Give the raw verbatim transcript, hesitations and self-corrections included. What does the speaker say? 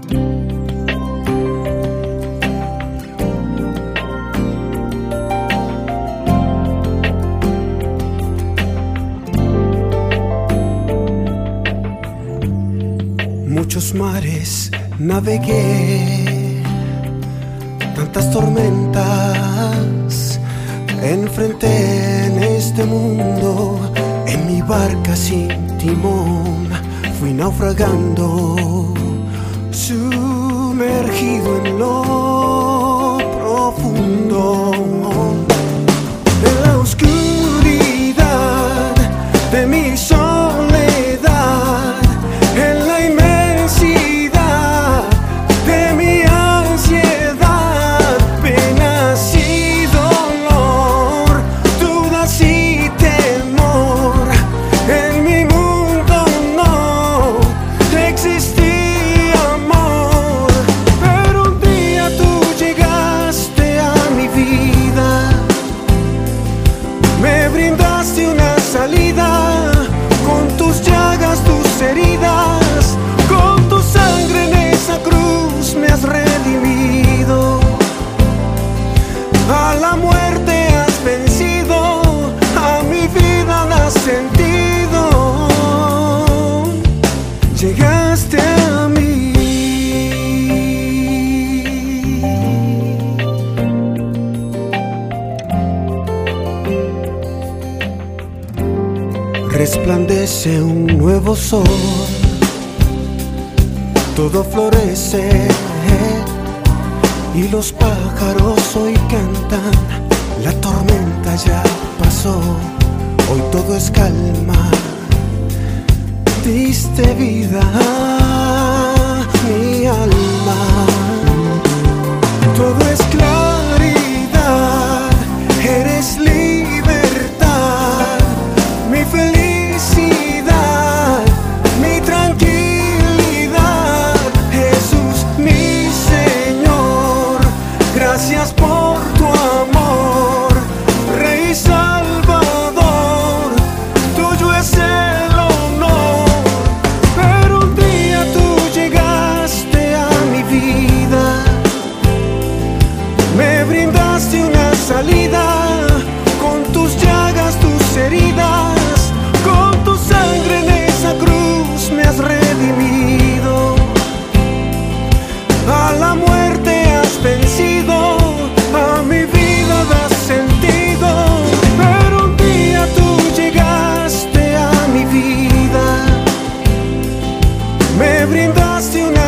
Muchos mares navegué, tantas tormentas enfrenté en este mundo. En mi barca sin timón fui naufragando, sumergido en lo profundo. En la oscuridad de mi soledad, en la inmensidad de mi ansiedad, penas y dolor, dudas y temor, en mi mundo no existía amor. Pero un día tú llegaste a mi vida, me brindaste una salida, con tus llagas, tus heridas, con tu sangre en esa cruz me has redimido. A la muerte has vencido, a mi vida das sentido. Llegaste a mí. Resplandece un nuevo sol, todo florece y los pájaros hoy cantan. La tormenta ya pasó, hoy todo es calma. Diste vida a mi alma, todo es claridad, eres libertad, mi felicidad, mi tranquilidad. Jesús, mi Señor, gracias por tu amor, Rey Salvador, tuyo es el honor. Pero un día tú llegaste a mi vida, me brindaste una salida, con tus llagas, tus heridas, con tu sangre en esa cruz me has redimido. A la muerte has vencido, a mi vida das sentido. Pero un día tú llegaste a mi vida, me brindaste una